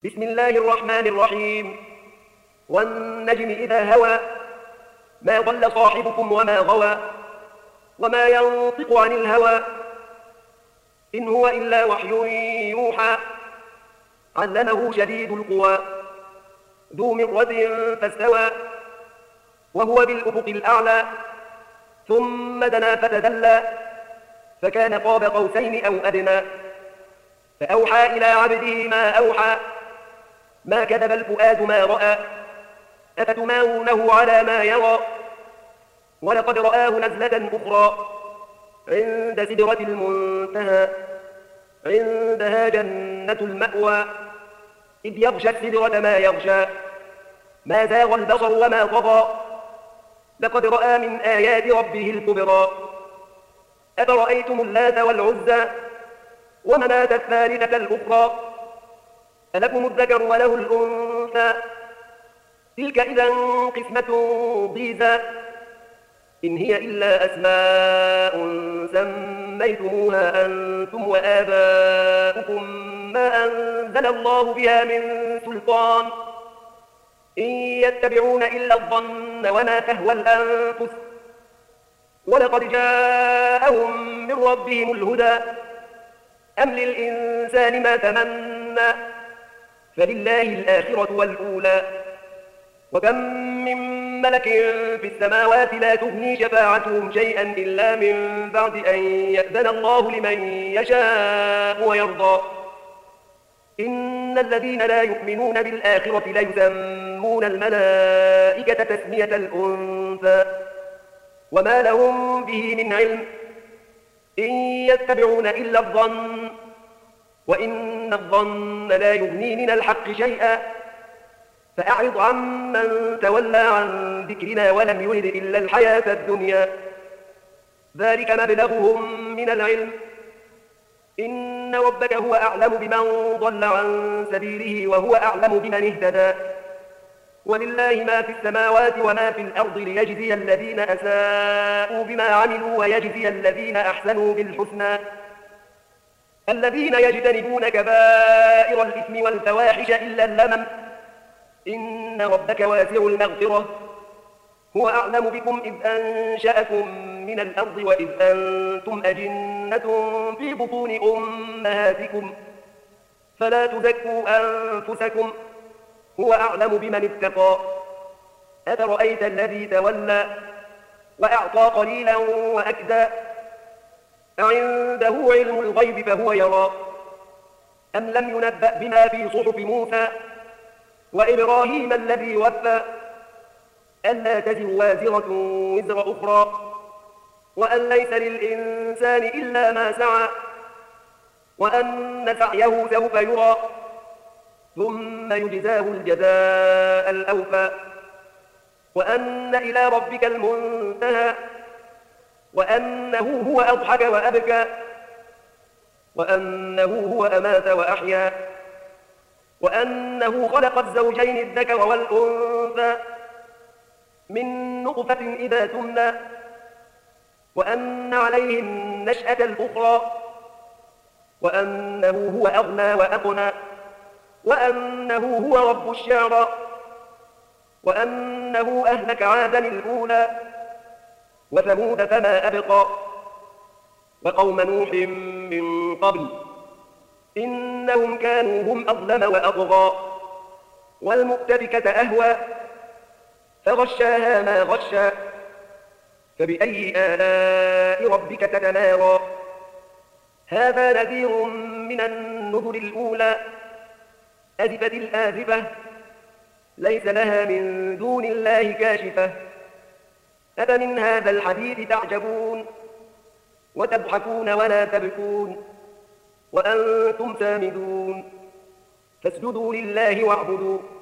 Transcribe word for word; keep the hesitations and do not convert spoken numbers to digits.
بسم الله الرحمن الرحيم. والنجم إذا هوى ما ضل صاحبكم وما غوى وما ينطق عن الهوى إن هو إلا وحي يوحى علمه شديد القوى ذو مرة فاستوى وهو بالأفق الأعلى ثم دنا فتدلى فكان قاب قوسين أو أدنى فأوحى إلى عبده ما أوحى ما كذب الفؤاد ما رأى أفتمارونه على ما يرى ولقد رآه نزلة أخرى عند سدرة المنتهى عندها جنة المأوى إذ يغشى السدرة ما يغشى ما زاغ البصر وما طغى لقد رأى من آيات ربه الكبرى أفرأيتم اللات والعزى ومناة الثالثة الأخرى ألكم الذكر وله الأنثى تلك إذا قسمة ضيزى إن هي إلا أسماء سميتموها أنتم وآباؤكم ما أنزل الله بها من سلطان إن يتبعون إلا الظن وما تهوى الأنفس ولقد جاءهم من ربهم الهدى أم للإنسان ما تمنى فلله الآخرة والأولى وكم من ملك في السماوات لا تغني شفاعتهم شيئا إلا من بعد أن يأذن الله لمن يشاء ويرضى إن الذين لا يؤمنون بالآخرة ليسمون الملائكة تسمية الأنثى وما لهم به من علم إن يتبعون إلا الظن وإن الظن لا يغني من الحق شيئا فأعرض عمن تولى عن ذكرنا ولم يرد إلا الحياة الدنيا ذلك مبلغهم من العلم إن ربك هو أعلم بمن ضل عن سبيله وهو أعلم بمن اهتدى ولله ما في السماوات وما في الأرض ليجزي الذين أساءوا بما عملوا ويجزي الذين أحسنوا بالحسنى الذين يجتنبون كبائر الإثم والفواحش إلا اللمم إن ربك واسع المغفرة هو أعلم بكم إذ أنشأكم من الأرض وإذ أنتم أجنة في بطون أمهاتكم فلا تزكوا أنفسكم هو أعلم بمن اتقى أفرأيت الذي تولى وأعطى قليلا وأكدى أعنده علم الغيب فهو يرى أم لم ينبأ بما في صحف موسى وإبراهيم الذي وفى ألا تزر وازرة وزر أخرى وأن ليس للإنسان إلا ما سعى وأن سعيه سوف يرى ثم يجزاه الجزاء الأوفى وأن إلى ربك المنتهى وأنه هو أضحك وأبكى وأنه هو أمات وأحيا وأنه خلق الزوجين الذكر والأنثى من نطفة إذا تمنى وأن عليه النشأة الأخرى وأنه هو أغنى وأقنى وأنه هو رب الشعرى وأنه أهلك عادا الأولى وثمود فما أبقى وقوم نوح من قبل إنهم كانوا هم أظلم وأطغى والمؤتفكة أهوى فغشاها ما غشى فبأي آلاء ربك تتمارى هذا نذير من النذر الأولى أزفت الآزفة ليس لها من دون الله كاشفة أفمن هذا الحديث تعجبون وتضحكون ولا تبكون وأنتم سامدون فاسجدوا لله واعبدوا